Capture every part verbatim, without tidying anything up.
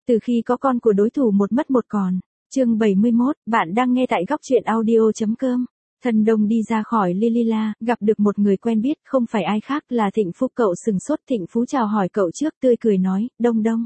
Từ khi có con của đối thủ một mất một còn. Chương bảy mươi mốt, bạn đang nghe tại góc truyện audio.com. Thần Đông đi ra khỏi Lilila, gặp được một người quen biết, không phải ai khác là Thịnh Phú. Cậu sừng sốt, Thịnh Phú chào hỏi cậu trước, tươi cười nói, Đông Đông.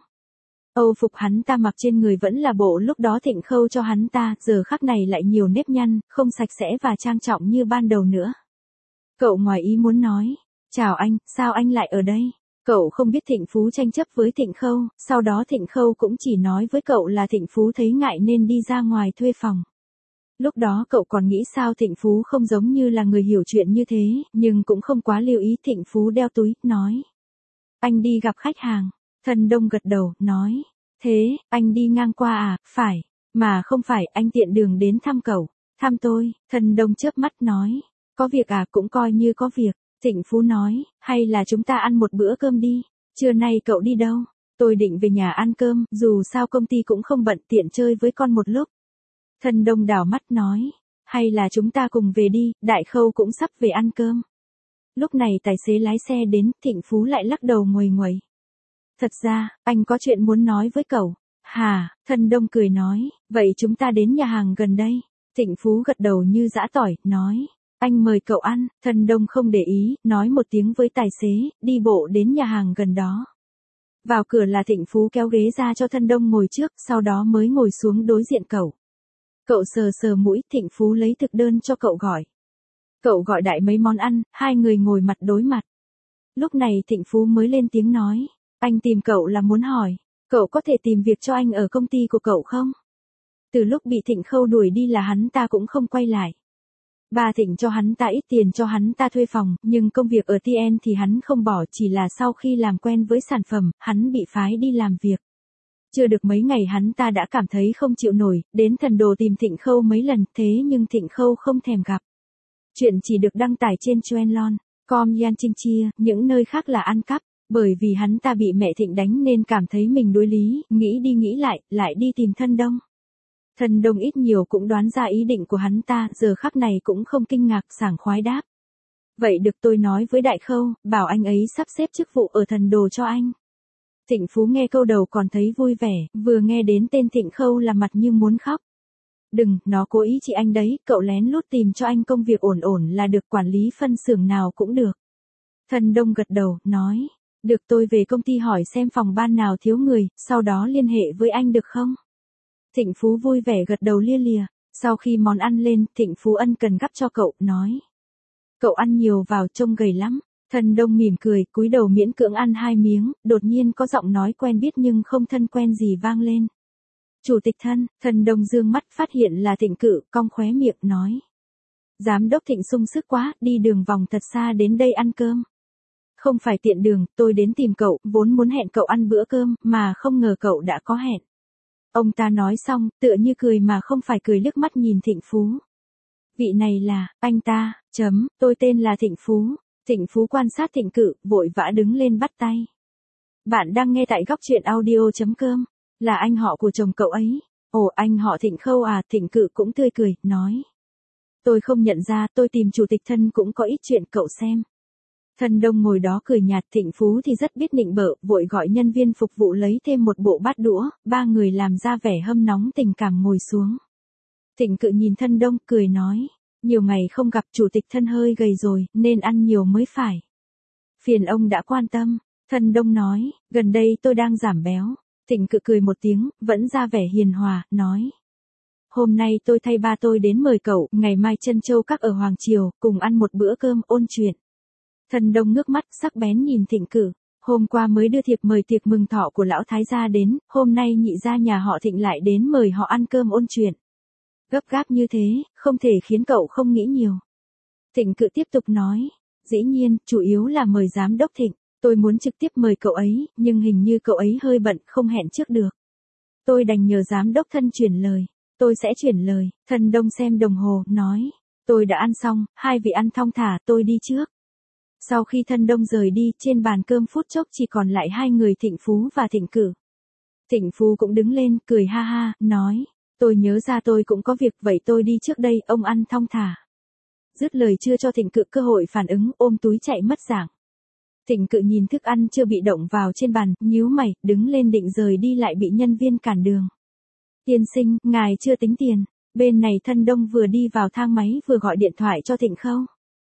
Âu phục hắn ta mặc trên người vẫn là bộ lúc đó Thịnh Khâu cho hắn ta, giờ khắc này lại nhiều nếp nhăn, không sạch sẽ và trang trọng như ban đầu nữa. Cậu ngoài ý muốn nói, chào anh, sao anh lại ở đây? Cậu không biết Thịnh Phú tranh chấp với Thịnh Khâu, sau đó Thịnh Khâu cũng chỉ nói với cậu là Thịnh Phú thấy ngại nên đi ra ngoài thuê phòng. Lúc đó cậu còn nghĩ sao Thịnh Phú không giống như là người hiểu chuyện như thế, nhưng cũng không quá lưu ý. Thịnh Phú đeo túi, nói. Anh đi gặp khách hàng. Thần Đông gật đầu, nói. Thế, anh đi ngang qua à? Phải. Mà không phải, anh tiện đường đến thăm cậu. Thăm tôi. Thần Đông chớp mắt nói. Có việc à? Cũng coi như có việc. Thịnh Phú nói, hay là chúng ta ăn một bữa cơm đi. Trưa nay cậu đi đâu? Tôi định về nhà ăn cơm, dù sao công ty cũng không bận, tiện chơi với con một lúc. Thần Đông đảo mắt nói, hay là chúng ta cùng về đi, Đại Khâu cũng sắp về ăn cơm. Lúc này tài xế lái xe đến, Thịnh Phú lại lắc đầu nguầy nguầy. Thật ra, anh có chuyện muốn nói với cậu. Hà, Thần Đông cười nói, vậy chúng ta đến nhà hàng gần đây. Thịnh Phú gật đầu như giã tỏi, nói. Anh mời cậu ăn. Thần Đông không để ý, nói một tiếng với tài xế, đi bộ đến nhà hàng gần đó. Vào cửa là Thịnh Phú kéo ghế ra cho Thần Đông ngồi trước, sau đó mới ngồi xuống đối diện cậu. Cậu sờ sờ mũi, Thịnh Phú lấy thực đơn cho cậu gọi. Cậu gọi đại mấy món ăn, hai người ngồi mặt đối mặt. Lúc này Thịnh Phú mới lên tiếng nói, anh tìm cậu là muốn hỏi, cậu có thể tìm việc cho anh ở công ty của cậu không? Từ lúc bị Thịnh Khâu đuổi đi là hắn ta cũng không quay lại. Bà Thịnh cho hắn ta ít tiền cho hắn ta thuê phòng, nhưng công việc ở tê en thì hắn không bỏ, chỉ là sau khi làm quen với sản phẩm, hắn bị phái đi làm việc. Chưa được mấy ngày hắn ta đã cảm thấy không chịu nổi, đến Thần Đồ tìm Thịnh Khâu mấy lần, thế nhưng Thịnh Khâu không thèm gặp. Chuyện chỉ được đăng tải trên Chuenlon, com Yan Trinh Chia, những nơi khác là ăn cắp, bởi vì hắn ta bị mẹ Thịnh đánh nên cảm thấy mình đối lý, nghĩ đi nghĩ lại, lại đi tìm Thần Đông. Thần Đông ít nhiều cũng đoán ra ý định của hắn ta, giờ khắc này cũng không kinh ngạc, sảng khoái đáp. Vậy được, tôi nói với Đại Khâu, bảo anh ấy sắp xếp chức vụ ở Thần Đồ cho anh. Thịnh Phú nghe câu đầu còn thấy vui vẻ, vừa nghe đến tên Thịnh Khâu là mặt như muốn khóc. Đừng, nó cố ý chị anh đấy, cậu lén lút tìm cho anh công việc ổn ổn là được, quản lý phân xưởng nào cũng được. Thần Đông gật đầu, nói, được, tôi về công ty hỏi xem phòng ban nào thiếu người, sau đó liên hệ với anh được không? Thịnh Phú vui vẻ gật đầu lia lìa, sau khi món ăn lên, Thịnh Phú ân cần gắp cho cậu, nói. Cậu ăn nhiều vào, trông gầy lắm. Thần Đông mỉm cười, cúi đầu miễn cưỡng ăn hai miếng, đột nhiên có giọng nói quen biết nhưng không thân quen gì vang lên. Chủ tịch Thân. Thần Đông dương mắt phát hiện là Thịnh Cự, cong khóe miệng, nói. Giám đốc Thịnh sung sức quá, đi đường vòng thật xa đến đây ăn cơm. Không phải tiện đường, tôi đến tìm cậu, vốn muốn hẹn cậu ăn bữa cơm, mà không ngờ cậu đã có hẹn. Ông ta nói xong, tựa như cười mà không phải cười, liếc mắt nhìn Thịnh Phú. Vị này là, anh ta, chấm, tôi tên là Thịnh Phú. Thịnh Phú quan sát Thịnh Cự, vội vã đứng lên bắt tay. Bạn đang nghe tại góc truyện audio.com, là anh họ của chồng cậu ấy. Ồ, anh họ Thịnh Khâu à? Thịnh Cự cũng tươi cười, nói. Tôi không nhận ra, tôi tìm chủ tịch Thân cũng có ít chuyện, cậu xem. Thần Đông ngồi đó cười nhạt, Thịnh Phú thì rất biết nịnh bợ, vội gọi nhân viên phục vụ lấy thêm một bộ bát đũa, ba người làm ra vẻ hâm nóng tình cảm ngồi xuống. Thịnh Cự nhìn Thần Đông, cười nói. Nhiều ngày không gặp, chủ tịch Thân hơi gầy rồi, nên ăn nhiều mới phải. Phiền ông đã quan tâm. Thần Đông nói, gần đây tôi đang giảm béo. Thịnh Cự cười một tiếng, vẫn ra vẻ hiền hòa, nói. Hôm nay tôi thay ba tôi đến mời cậu, ngày mai Trân Châu Các ở Hoàng Triều, cùng ăn một bữa cơm, ôn chuyện. Thần Đông ngước mắt, sắc bén nhìn Thịnh Cự. Hôm qua mới đưa thiệp mời tiệc mừng thọ của lão thái gia đến, hôm nay nhị gia nhà họ Thịnh lại đến mời họ ăn cơm ôn chuyện. Gấp gáp như thế, không thể khiến cậu không nghĩ nhiều. Thịnh Cự tiếp tục nói, dĩ nhiên, chủ yếu là mời giám đốc Thịnh, tôi muốn trực tiếp mời cậu ấy, nhưng hình như cậu ấy hơi bận, không hẹn trước được. Tôi đành nhờ giám đốc Thân chuyển lời, tôi sẽ chuyển lời. Thần Đông xem đồng hồ, nói, tôi đã ăn xong, hai vị ăn thong thả, tôi đi trước. Sau khi Thần Đông rời đi, trên bàn cơm phút chốc chỉ còn lại hai người, Thịnh Phú và Thịnh Cự. Thịnh Phú cũng đứng lên, cười ha ha, nói. Tôi nhớ ra tôi cũng có việc, vậy tôi đi trước đây, ông ăn thong thả. Dứt lời chưa cho Thịnh Cự cơ hội phản ứng, ôm túi chạy mất dạng. Thịnh Cự nhìn thức ăn chưa bị động vào trên bàn, nhíu mày, đứng lên định rời đi lại bị nhân viên cản đường. Tiên sinh, ngài chưa tính tiền. Bên này Thân Đông vừa đi vào thang máy vừa gọi điện thoại cho Thịnh Khâu.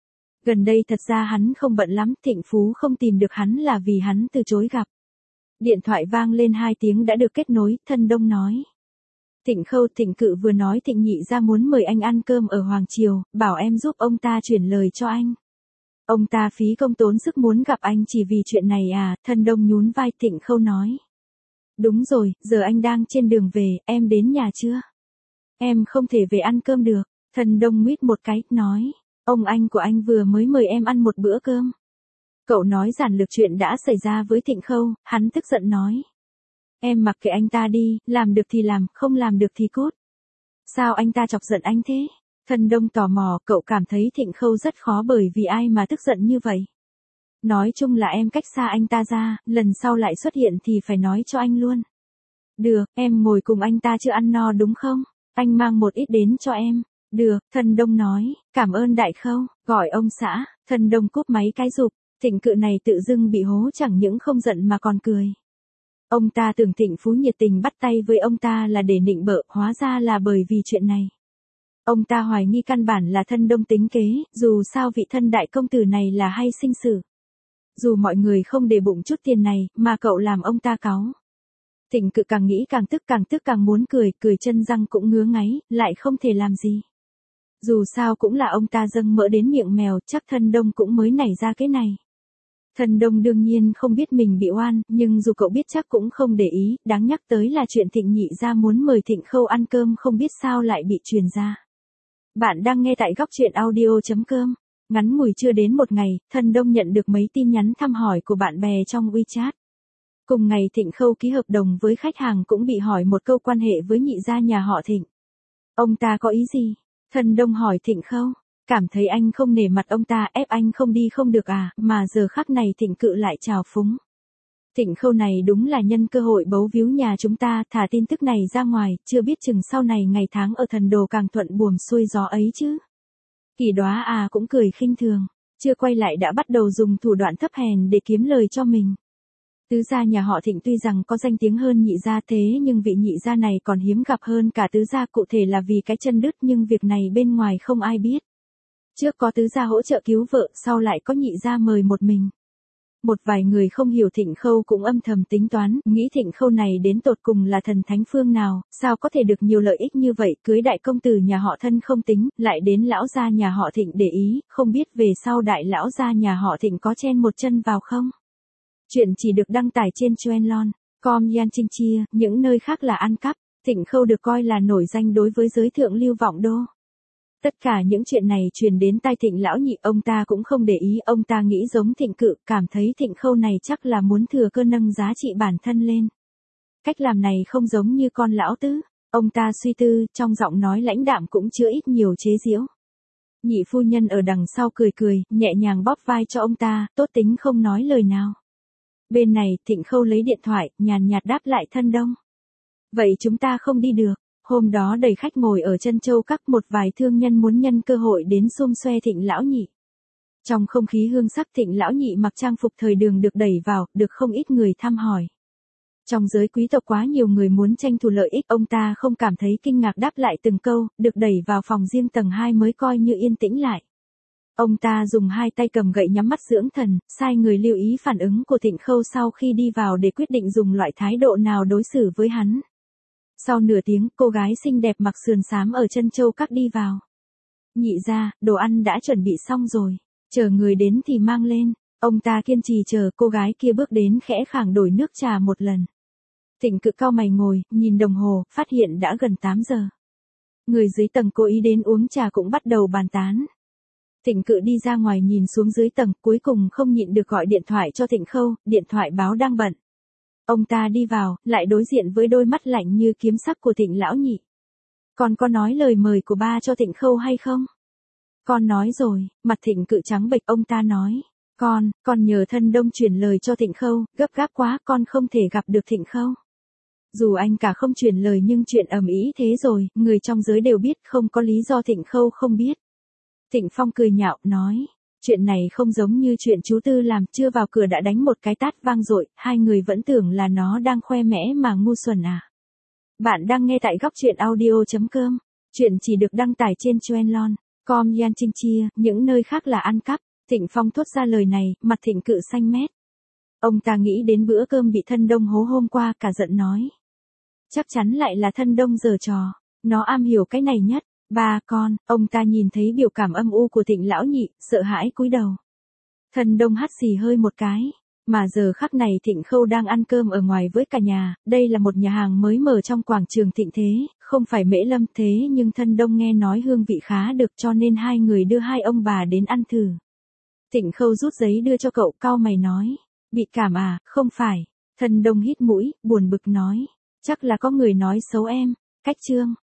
Gần đây thật ra hắn không bận lắm, Thịnh Phú không tìm được hắn là vì hắn từ chối gặp. Điện thoại vang lên hai tiếng đã được kết nối, Thân Đông nói. Thịnh Khâu, Thịnh Cự vừa nói Thịnh nhị ra muốn mời anh ăn cơm ở Hoàng Triều, bảo em giúp ông ta chuyển lời cho anh. Ông ta phí công tốn sức muốn gặp anh chỉ vì chuyện này à, Thân Đông nhún vai. Thịnh Khâu nói. Đúng rồi, giờ anh đang trên đường về, em đến nhà chưa? Em không thể về ăn cơm được. Thân Đông nguyết một cái, nói. Ông anh của anh vừa mới mời em ăn một bữa cơm. Cậu nói giản lược chuyện đã xảy ra với Thịnh Khâu, hắn tức giận nói. Em mặc kệ anh ta đi, làm được thì làm, không làm được thì cút. Sao anh ta chọc giận anh thế? Thân Đông tò mò, cậu cảm thấy Thịnh Khâu rất khó bởi vì ai mà tức giận như vậy. Nói chung là em cách xa anh ta ra, lần sau lại xuất hiện thì phải nói cho anh luôn. Được, em ngồi cùng anh ta chưa ăn no đúng không? Anh mang một ít đến cho em. Được, Thân Đông nói, cảm ơn đại Khâu, gọi ông xã. Thân Đông cúp máy cái rụp, Thịnh Cự này tự dưng bị hố chẳng những không giận mà còn cười. Ông ta tưởng Thịnh Phú nhiệt tình bắt tay với ông ta là để nịnh bợ, hóa ra là bởi vì chuyện này. Ông ta hoài nghi căn bản là Thân Đông tính kế, dù sao vị thân đại công tử này là hay sinh sự. Dù mọi người không để bụng chút tiền này, mà cậu làm ông ta cáu. Thịnh Cự càng nghĩ càng tức càng tức càng muốn cười, cười chân răng cũng ngứa ngáy, lại không thể làm gì. Dù sao cũng là ông ta dâng mỡ đến miệng mèo, chắc Thân Đông cũng mới nảy ra cái này. Thân Đông đương nhiên không biết mình bị oan, nhưng dù cậu biết chắc cũng không để ý, đáng nhắc tới là chuyện Thịnh nhị ra muốn mời Thịnh Khâu ăn cơm không biết sao lại bị truyền ra. Bạn đang nghe tại góc truyện audio.com. Ngắn ngủi chưa đến một ngày, Thân Đông nhận được mấy tin nhắn thăm hỏi của bạn bè trong WeChat. Cùng ngày Thịnh Khâu ký hợp đồng với khách hàng cũng bị hỏi một câu quan hệ với nhị gia nhà họ Thịnh. Ông ta có ý gì? Thân Đông hỏi Thịnh Khâu. Cảm thấy anh không nể mặt ông ta, ép anh không đi không được à, mà giờ khắc này Thịnh Cự lại trào phúng. Thịnh Khâu này đúng là nhân cơ hội bấu víu nhà chúng ta, thả tin tức này ra ngoài, chưa biết chừng sau này ngày tháng ở Thần Đồ càng thuận buồm xuôi gió ấy chứ. Kỳ Đóa à cũng cười khinh thường, chưa quay lại đã bắt đầu dùng thủ đoạn thấp hèn để kiếm lời cho mình. Tứ gia nhà họ Thịnh tuy rằng có danh tiếng hơn nhị gia thế nhưng vị nhị gia này còn hiếm gặp hơn cả tứ gia, cụ thể là vì cái chân đứt nhưng việc này bên ngoài không ai biết. Trước có tứ gia hỗ trợ cứu vợ, sau lại có nhị gia mời một mình. Một vài người không hiểu Thịnh Khâu cũng âm thầm tính toán, nghĩ Thịnh Khâu này đến tột cùng là thần thánh phương nào, sao có thể được nhiều lợi ích như vậy, cưới đại công tử nhà họ Thân không tính, lại đến lão gia nhà họ Thịnh để ý, không biết về sau đại lão gia nhà họ Thịnh có chen một chân vào không? Chuyện chỉ được đăng tải trên Chuenlon, com Yan Trinh Chia, những nơi khác là ăn cắp. Thịnh Khâu được coi là nổi danh đối với giới thượng lưu vọng đô. Tất cả những chuyện này truyền đến tai Thịnh lão nhị, ông ta cũng không để ý, ông ta nghĩ giống Thịnh Cự, cảm thấy Thịnh Khâu này chắc là muốn thừa cơ nâng giá trị bản thân lên. Cách làm này không giống như con lão tứ. Ông ta suy tư, trong giọng nói lãnh đạm cũng chứa ít nhiều chế giễu. Nhị phu nhân ở đằng sau cười cười, nhẹ nhàng bóp vai cho ông ta, tốt tính không nói lời nào. Bên này, Thịnh Khâu lấy điện thoại, nhàn nhạt đáp lại Thân Đông. Vậy chúng ta không đi được. Hôm đó đầy khách ngồi ở Trân Châu Các, một vài thương nhân muốn nhân cơ hội đến xum xoe Thịnh lão nhị. Trong không khí hương sắc, Thịnh lão nhị mặc trang phục thời đường được đẩy vào, được không ít người thăm hỏi. Trong giới quý tộc quá nhiều người muốn tranh thủ lợi ích, ông ta không cảm thấy kinh ngạc đáp lại từng câu, được đẩy vào phòng riêng tầng hai mới coi như yên tĩnh lại. Ông ta dùng hai tay cầm gậy nhắm mắt dưỡng thần, sai người lưu ý phản ứng của Thịnh Khâu sau khi đi vào để quyết định dùng loại thái độ nào đối xử với hắn. Sau nửa tiếng, cô gái xinh đẹp mặc sườn xám ở Trân Châu Các đi vào. Nhị gia, đồ ăn đã chuẩn bị xong rồi, chờ người đến thì mang lên. Ông ta kiên trì chờ, cô gái kia bước đến khẽ khàng đổi nước trà một lần. Thịnh Cự cau mày ngồi, nhìn đồng hồ, phát hiện đã gần tám giờ. Người dưới tầng cố ý đến uống trà cũng bắt đầu bàn tán. Thịnh Cự đi ra ngoài nhìn xuống dưới tầng, cuối cùng không nhịn được gọi điện thoại cho Thịnh Khâu, điện thoại báo đang bận. Ông ta đi vào, lại đối diện với đôi mắt lạnh như kiếm sắc của Thịnh lão nhị. Con có nói lời mời của ba cho Thịnh Khâu hay không? Con nói rồi, mặt Thịnh Cự trắng bệch, ông ta nói. Con, con nhờ Thân Đông truyền lời cho Thịnh Khâu, gấp gáp quá con không thể gặp được Thịnh Khâu. Dù anh cả không truyền lời nhưng chuyện ầm ĩ thế rồi, người trong giới đều biết, không có lý do Thịnh Khâu không biết. Thịnh Phong cười nhạo, nói. Chuyện này không giống như chuyện chú Tư làm, chưa vào cửa đã đánh một cái tát vang dội, hai người vẫn tưởng là nó đang khoe mẽ mà ngu xuẩn à. Bạn đang nghe tại góc truyện audio.com. Chuyện chỉ được đăng tải trên Chuenlon, com Yan Trinh Chia, những nơi khác là ăn cắp. Thịnh Phong thốt ra lời này, mặt Thịnh Cự xanh mét. Ông ta nghĩ đến bữa cơm bị thân Đông hố hôm qua, cả giận nói. Chắc chắn lại là thân Đông giở trò, nó am hiểu cái này nhất. Ba con, ông ta nhìn thấy biểu cảm âm u của Thịnh lão nhị, sợ hãi cúi đầu. Thân Đông hắt xì hơi một cái, mà giờ khắc này Thịnh Khâu đang ăn cơm ở ngoài với cả nhà, đây là một nhà hàng mới mở trong quảng trường Thịnh Thế, không phải Mễ Lâm thế nhưng thân Đông nghe nói hương vị khá được cho nên hai người đưa hai ông bà đến ăn thử. Thịnh Khâu rút giấy đưa cho cậu, cau mày nói, bị cảm à, không phải. Thân Đông hít mũi, buồn bực nói, chắc là có người nói xấu em. Cách chương